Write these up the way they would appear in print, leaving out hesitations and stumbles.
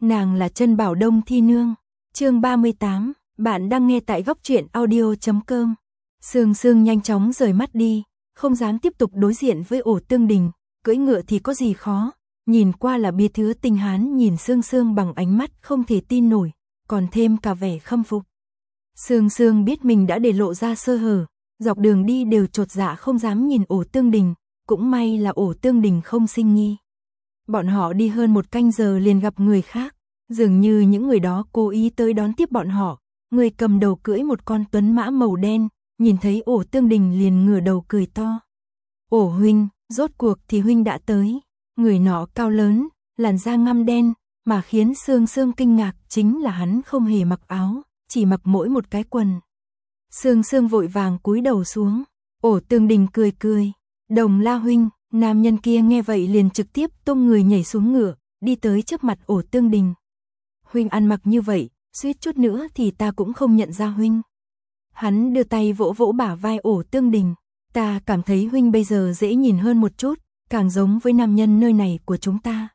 nàng là Trân Bảo Đông Thi Nương. Chương 38, bạn đang nghe tại góc truyện audio.com. Sương Sương nhanh chóng rời mắt đi, không dám tiếp tục đối diện với Ổ Tương Đình, cưỡi ngựa thì có gì khó, nhìn qua là Bia Thứ Tinh Hán nhìn Sương Sương bằng ánh mắt không thể tin nổi, còn thêm cả vẻ khâm phục. Sương Sương biết mình đã để lộ ra sơ hở, dọc đường đi đều chột dạ không dám nhìn Ổ Tương Đình, cũng may là Ổ Tương Đình không sinh nghi. Bọn họ đi hơn một canh giờ liền gặp người khác, dường như những người đó cố ý tới đón tiếp bọn họ. Người cầm đầu cưỡi một con tuấn mã màu đen, nhìn thấy Ổ Tương Đình liền ngửa đầu cười to. Ổ huynh, rốt cuộc thì huynh đã tới. Người nọ cao lớn, làn da ngăm đen, mà khiến Sương Sương kinh ngạc chính là hắn không hề mặc áo, chỉ mặc mỗi một cái quần. Sương Sương vội vàng cúi đầu xuống. Ổ Tương Đình cười cười. Đồng La huynh. Nam nhân kia nghe vậy liền trực tiếp tung người nhảy xuống ngựa, đi tới trước mặt Ổ Tương Đình. Huynh ăn mặc như vậy, suýt chút nữa thì ta cũng không nhận ra huynh. Hắn đưa tay vỗ vỗ bả vai Ổ Tương Đình. Ta cảm thấy huynh bây giờ dễ nhìn hơn một chút, càng giống với nam nhân nơi này của chúng ta.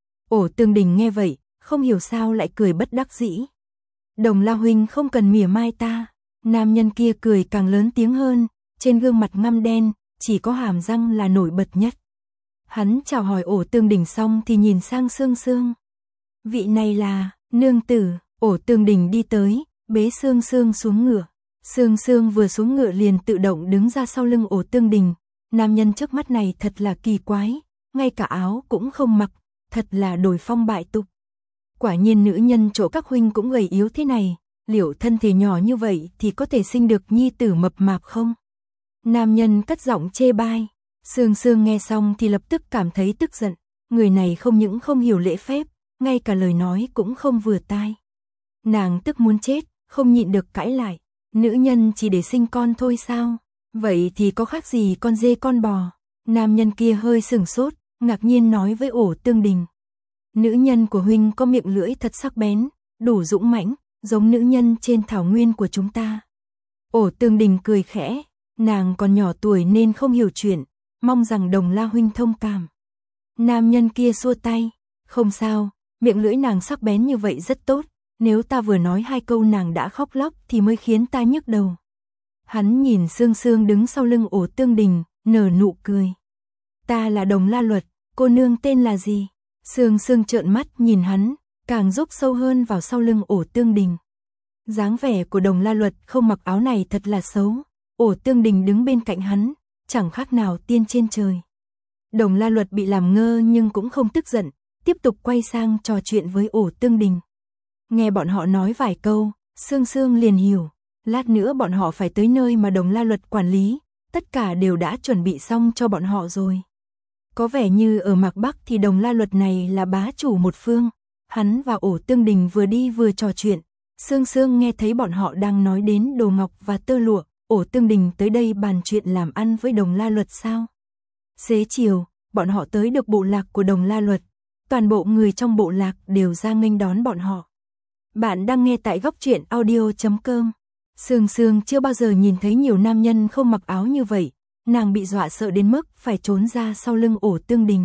Ổ Tương Đình nghe vậy, không hiểu sao lại cười bất đắc dĩ. Đồng La huynh không cần mỉa mai ta. Nam nhân kia cười càng lớn tiếng hơn, trên gương mặt ngăm đen, chỉ có hàm răng là nổi bật nhất. Hắn chào hỏi Ổ Tương Đình xong thì nhìn sang Sương Sương. Vị này là nương tử. Ổ Tương Đình đi tới, bế Sương Sương xuống ngựa. Sương Sương vừa xuống ngựa liền tự động đứng ra sau lưng Ổ Tương Đình. Nam nhân trước mắt này thật là kỳ quái, ngay cả áo cũng không mặc, thật là đổi phong bại tục. Quả nhiên nữ nhân chỗ các huynh cũng gầy yếu thế này, liệu thân thể nhỏ như vậy thì có thể sinh được nhi tử mập mạp không? Nam nhân cất giọng chê bai. Sương Sương nghe xong thì lập tức cảm thấy tức giận, người này không những không hiểu lễ phép, ngay cả lời nói cũng không vừa tai. Nàng tức muốn chết, không nhịn được cãi lại, nữ nhân chỉ để sinh con thôi sao? Vậy thì có khác gì con dê con bò? Nam nhân kia hơi sửng sốt, ngạc nhiên nói với Ổ Tương Đình. Nữ nhân của huynh có miệng lưỡi thật sắc bén, đủ dũng mãnh, giống nữ nhân trên thảo nguyên của chúng ta. Ổ Tương Đình cười khẽ, nàng còn nhỏ tuổi nên không hiểu chuyện, mong rằng Đồng La huynh thông cảm. Nam nhân kia xua tay, không sao, miệng lưỡi nàng sắc bén như vậy rất tốt, nếu ta vừa nói hai câu nàng đã khóc lóc thì mới khiến ta nhức đầu. Hắn nhìn Sương Sương đứng sau lưng Ổ Tương Đình, nở nụ cười. Ta là Đồng La Luật, cô nương tên là gì? Sương Sương trợn mắt nhìn hắn, càng rúc sâu hơn vào sau lưng Ổ Tương Đình. Dáng vẻ của Đồng La Luật không mặc áo này thật là xấu. Ổ Tương Đình đứng bên cạnh hắn, chẳng khác nào tiên trên trời. Đồng La Luật bị làm ngơ nhưng cũng không tức giận, tiếp tục quay sang trò chuyện với Ổ Tương Đình. Nghe bọn họ nói vài câu, Sương Sương liền hiểu, lát nữa bọn họ phải tới nơi mà Đồng La Luật quản lý, tất cả đều đã chuẩn bị xong cho bọn họ rồi. Có vẻ như ở Mạc Bắc thì Đồng La Luật này là bá chủ một phương, hắn và Ổ Tương Đình vừa đi vừa trò chuyện, Sương Sương nghe thấy bọn họ đang nói đến đồ ngọc và tơ lụa. Ổ Tương Đình tới đây bàn chuyện làm ăn với Đồng La Luật sao? Xế chiều, bọn họ tới được bộ lạc của Đồng La Luật. Toàn bộ người trong bộ lạc đều ra nghênh đón bọn họ. Bạn đang nghe tại góc truyện audio.com. Sương Sương chưa bao giờ nhìn thấy nhiều nam nhân không mặc áo như vậy. Nàng bị dọa sợ đến mức phải trốn ra sau lưng Ổ Tương Đình.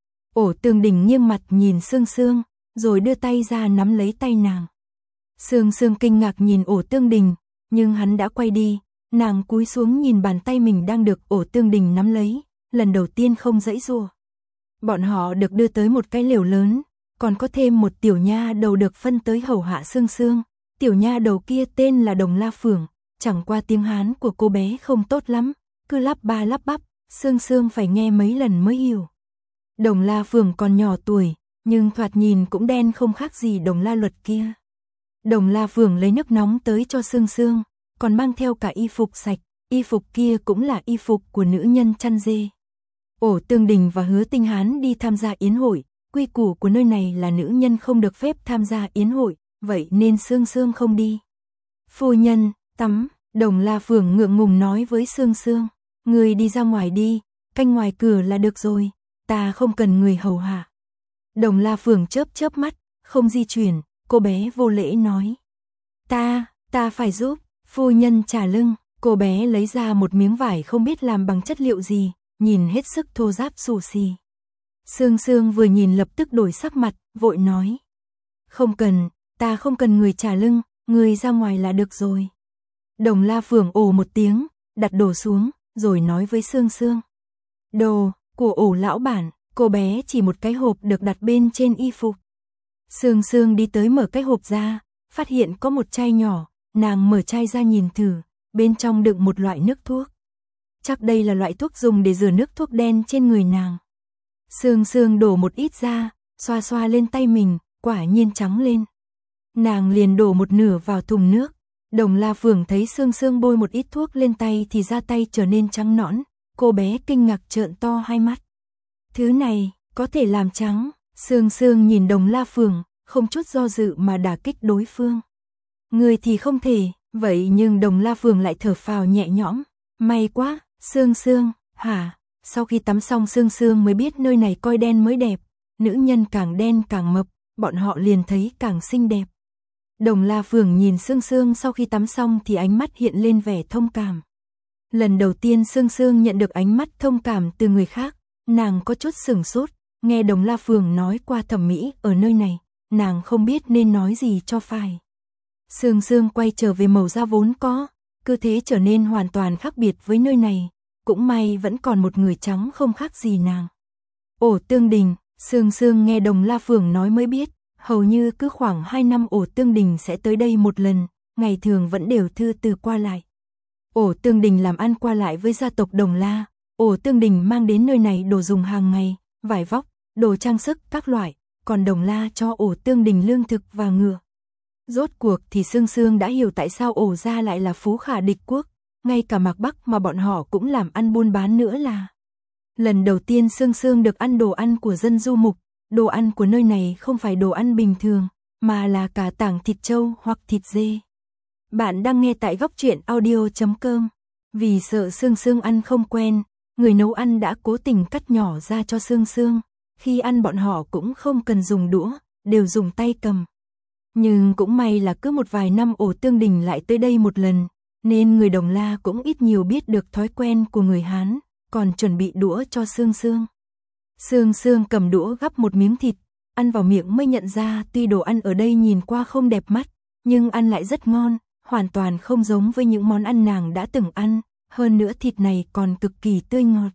Ổ Tương Đình nghiêng mặt nhìn Sương Sương, rồi đưa tay ra nắm lấy tay nàng. Sương Sương kinh ngạc nhìn Ổ Tương Đình, nhưng hắn đã quay đi. Nàng cúi xuống nhìn bàn tay mình đang được Ổ Tương Đình nắm lấy, lần đầu tiên không giãy giụa. Bọn họ được đưa tới một cái lều lớn, còn có thêm một tiểu nha đầu được phân tới hầu hạ Sương Sương. Tiểu nha đầu kia tên là Đồng La Phượng, chẳng qua tiếng Hán của cô bé không tốt lắm, cứ lắp ba lắp bắp, Sương Sương phải nghe mấy lần mới hiểu. Đồng La Phượng còn nhỏ tuổi, nhưng thoạt nhìn cũng đen không khác gì Đồng La Luật kia. Đồng La Phượng lấy nước nóng tới cho Sương Sương, còn mang theo cả y phục sạch, y phục kia cũng là y phục của nữ nhân chăn dê. Ổ Tương Đình và Hứa Tinh Hán đi tham gia yến hội, quy củ của nơi này là nữ nhân không được phép tham gia yến hội, vậy nên Sương Sương không đi. Phu nhân, tắm, Đồng La Phượng ngượng ngùng nói với Sương Sương, người đi ra ngoài đi, canh ngoài cửa là được rồi, ta không cần người hầu hạ. Đồng La Phượng chớp chớp mắt, không di chuyển, cô bé vô lễ nói. Ta phải giúp. Phu nhân trả lưng, cô bé lấy ra một miếng vải không biết làm bằng chất liệu gì, nhìn hết sức thô ráp xù xì. Sương Sương vừa nhìn lập tức đổi sắc mặt, vội nói. Không cần, ta không cần người trả lưng, người ra ngoài là được rồi. Đồng La Phượng ồ một tiếng, đặt đồ xuống, rồi nói với Sương Sương. Đồ, của ổ lão bản, cô bé chỉ một cái hộp được đặt bên trên y phục. Sương Sương đi tới mở cái hộp ra, phát hiện có một chai nhỏ, nàng mở chai ra nhìn thử, bên trong đựng một loại nước thuốc. Chắc đây là loại thuốc dùng để rửa nước thuốc đen trên người nàng. Sương Sương đổ một ít ra, xoa xoa lên tay mình, quả nhiên trắng lên. Nàng liền đổ một nửa vào thùng nước. Đồng La Phượng thấy Sương Sương bôi một ít thuốc lên tay thì da tay trở nên trắng nõn, cô bé kinh ngạc trợn to hai mắt. Thứ này, có thể làm trắng, Sương Sương nhìn Đồng La Phượng, không chút do dự mà đả kích đối phương. Người thì không thể, vậy nhưng Đồng La Phượng lại thở phào nhẹ nhõm, may quá, Sương Sương, hả? Sau khi tắm xong Sương Sương mới biết nơi này coi đen mới đẹp, nữ nhân càng đen càng mập, bọn họ liền thấy càng xinh đẹp. Đồng La Phượng nhìn Sương Sương sau khi tắm xong thì ánh mắt hiện lên vẻ thông cảm. Lần đầu tiên Sương Sương nhận được ánh mắt thông cảm từ người khác, nàng có chút sửng sốt, nghe Đồng La Phượng nói qua thẩm mỹ ở nơi này, nàng không biết nên nói gì cho phải. Sương Sương quay trở về màu da vốn có, cứ thế trở nên hoàn toàn khác biệt với nơi này, cũng may vẫn còn một người trắng không khác gì nàng. Ổ Tương Đình, Sương Sương nghe Đồng La Phượng nói mới biết, hầu như cứ khoảng 2 năm Ổ Tương Đình sẽ tới đây một lần, ngày thường vẫn đều thư từ qua lại. Ổ Tương Đình làm ăn qua lại với gia tộc Đồng La, Ổ Tương Đình mang đến nơi này đồ dùng hàng ngày, vải vóc, đồ trang sức các loại, còn Đồng La cho Ổ Tương Đình lương thực và ngựa. Rốt cuộc thì Sương Sương đã hiểu tại sao Ổ gia lại là phú khả địch quốc, ngay cả Mạc Bắc mà bọn họ cũng làm ăn buôn bán nữa là. Lần đầu tiên Sương Sương được ăn đồ ăn của dân du mục, đồ ăn của nơi này không phải đồ ăn bình thường, mà là cả tảng thịt trâu hoặc thịt dê. Bạn đang nghe tại góc truyện audio.com. Vì sợ Sương Sương ăn không quen, người nấu ăn đã cố tình cắt nhỏ ra cho Sương Sương, khi ăn bọn họ cũng không cần dùng đũa, đều dùng tay cầm. Nhưng cũng may là cứ một vài năm Ổ Tương Đình lại tới đây một lần, nên người Đồng La cũng ít nhiều biết được thói quen của người Hán, còn chuẩn bị đũa cho Sương Sương. Sương Sương cầm đũa gắp một miếng thịt, ăn vào miệng mới nhận ra tuy đồ ăn ở đây nhìn qua không đẹp mắt, nhưng ăn lại rất ngon, hoàn toàn không giống với những món ăn nàng đã từng ăn, hơn nữa thịt này còn cực kỳ tươi ngọt.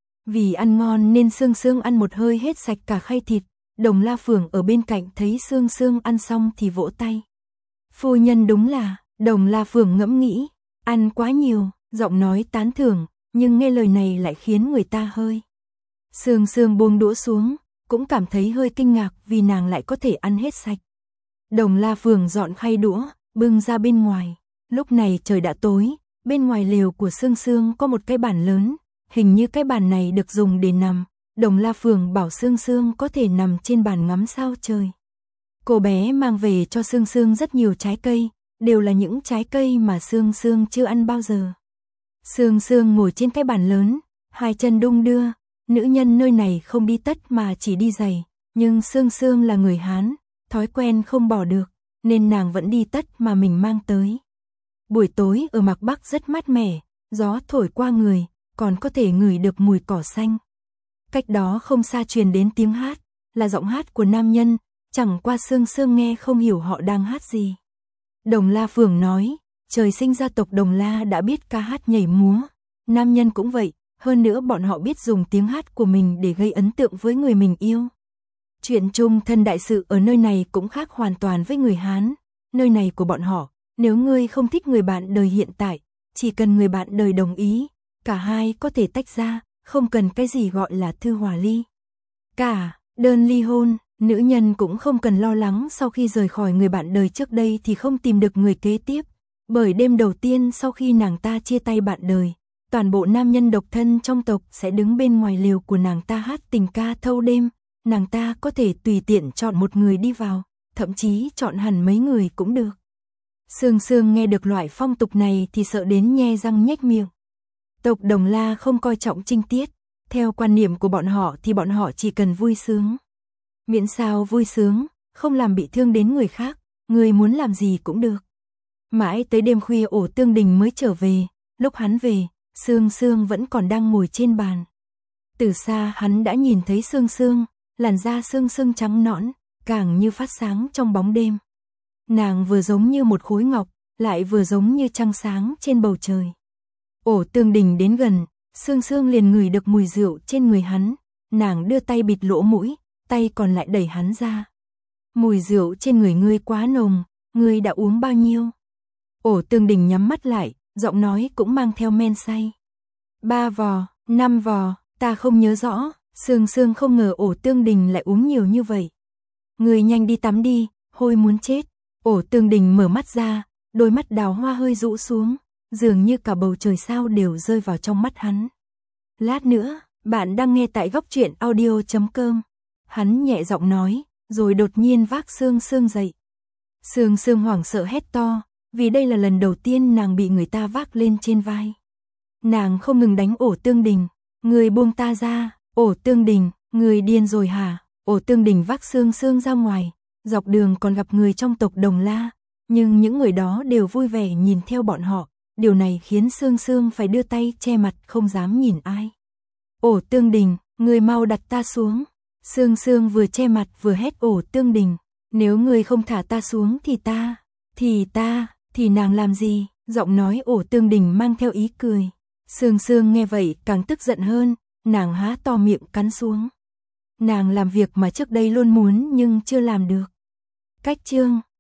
Vì ăn ngon nên Sương Sương ăn một hơi hết sạch cả khay thịt, Đồng La Phượng ở bên cạnh thấy Sương Sương ăn xong thì vỗ tay. Phu nhân đúng là, Đồng La Phượng ngẫm nghĩ, ăn quá nhiều, giọng nói tán thưởng, nhưng nghe lời này lại khiến người ta hơi. Sương Sương buông đũa xuống, cũng cảm thấy hơi kinh ngạc vì nàng lại có thể ăn hết sạch. Đồng La Phượng dọn khay đũa, bưng ra bên ngoài. Lúc này trời đã tối, bên ngoài lều của Sương Sương có một cái bàn lớn, hình như cái bàn này được dùng để nằm. Đồng La Phượng bảo Sương Sương có thể nằm trên bàn ngắm sao trời. Cô bé mang về cho Sương Sương rất nhiều trái cây, đều là những trái cây mà Sương Sương chưa ăn bao giờ. Sương Sương ngồi trên cái bàn lớn, hai chân đung đưa, nữ nhân nơi này không đi tất mà chỉ đi giày, nhưng Sương Sương là người Hán, thói quen không bỏ được, nên nàng vẫn đi tất mà mình mang tới. Buổi tối ở Mạc Bắc rất mát mẻ, gió thổi qua người, còn có thể ngửi được mùi cỏ xanh. Cách đó không xa truyền đến tiếng hát, là giọng hát của nam nhân, chẳng qua Sương Sương nghe không hiểu họ đang hát gì. Đồng La Phượng nói, trời sinh gia tộc Đồng La đã biết ca hát nhảy múa, nam nhân cũng vậy, hơn nữa bọn họ biết dùng tiếng hát của mình để gây ấn tượng với người mình yêu. Chuyện chung thân đại sự ở nơi này cũng khác hoàn toàn với người Hán, nơi này của bọn họ, nếu ngươi không thích người bạn đời hiện tại, chỉ cần người bạn đời đồng ý, cả hai có thể tách ra, không cần cái gì gọi là thư hòa ly. Cả đơn ly hôn, nữ nhân cũng không cần lo lắng sau khi rời khỏi người bạn đời trước đây thì không tìm được người kế tiếp, bởi đêm đầu tiên sau khi nàng ta chia tay bạn đời, toàn bộ nam nhân độc thân trong tộc sẽ đứng bên ngoài lều của nàng ta hát tình ca thâu đêm, nàng ta có thể tùy tiện chọn một người đi vào, thậm chí chọn hẳn mấy người cũng được. Sương Sương nghe được loại phong tục này thì sợ đến nhe răng nhếch miệng. Tộc Đồng La không coi trọng trinh tiết, theo quan niệm của bọn họ thì bọn họ chỉ cần vui sướng. Miễn sao vui sướng, không làm bị thương đến người khác, người muốn làm gì cũng được. Mãi tới đêm khuya Ổ Tương Đình mới trở về, lúc hắn về, Sương Sương vẫn còn đang ngồi trên bàn. Từ xa hắn đã nhìn thấy Sương Sương, làn da Sương Sương trắng nõn, càng như phát sáng trong bóng đêm. Nàng vừa giống như một khối ngọc, lại vừa giống như trăng sáng trên bầu trời. Ổ Tương Đình đến gần, Sương Sương liền ngửi được mùi rượu trên người hắn, nàng đưa tay bịt lỗ mũi, tay còn lại đẩy hắn ra. Mùi rượu trên người ngươi quá nồng, ngươi đã uống bao nhiêu? Ổ Tương Đình nhắm mắt lại, giọng nói cũng mang theo men say. 3 vò, 5 vò, ta không nhớ rõ. Sương Sương không ngờ Ổ Tương Đình lại uống nhiều như vậy. Ngươi nhanh đi tắm đi, hôi muốn chết. Ổ Tương Đình mở mắt ra, đôi mắt đào hoa hơi rũ xuống, dường như cả bầu trời sao đều rơi vào trong mắt hắn. Lát nữa, bạn đang nghe tại Góc Truyện Audio.com. Hắn nhẹ giọng nói, rồi đột nhiên vác Sương Sương dậy. Sương Sương hoảng sợ hét to, vì đây là lần đầu tiên nàng bị người ta vác lên trên vai. Nàng không ngừng đánh Ổ Tương Đình, người buông ta ra, Ổ Tương Đình, người điên rồi hả? Ổ Tương Đình vác Sương Sương ra ngoài, dọc đường còn gặp người trong tộc Đồng La, nhưng những người đó đều vui vẻ nhìn theo bọn họ, điều này khiến Sương Sương phải đưa tay che mặt không dám nhìn ai. Ổ Tương Đình, người mau đặt ta xuống. Sương Sương vừa che mặt vừa hét Ổ Tương Đình, nếu người không thả ta xuống thì nàng làm gì? Giọng nói Ổ Tương Đình mang theo ý cười. Sương Sương nghe vậy càng tức giận hơn, nàng há to miệng cắn xuống. Nàng làm việc mà trước đây luôn muốn nhưng chưa làm được. Cách chương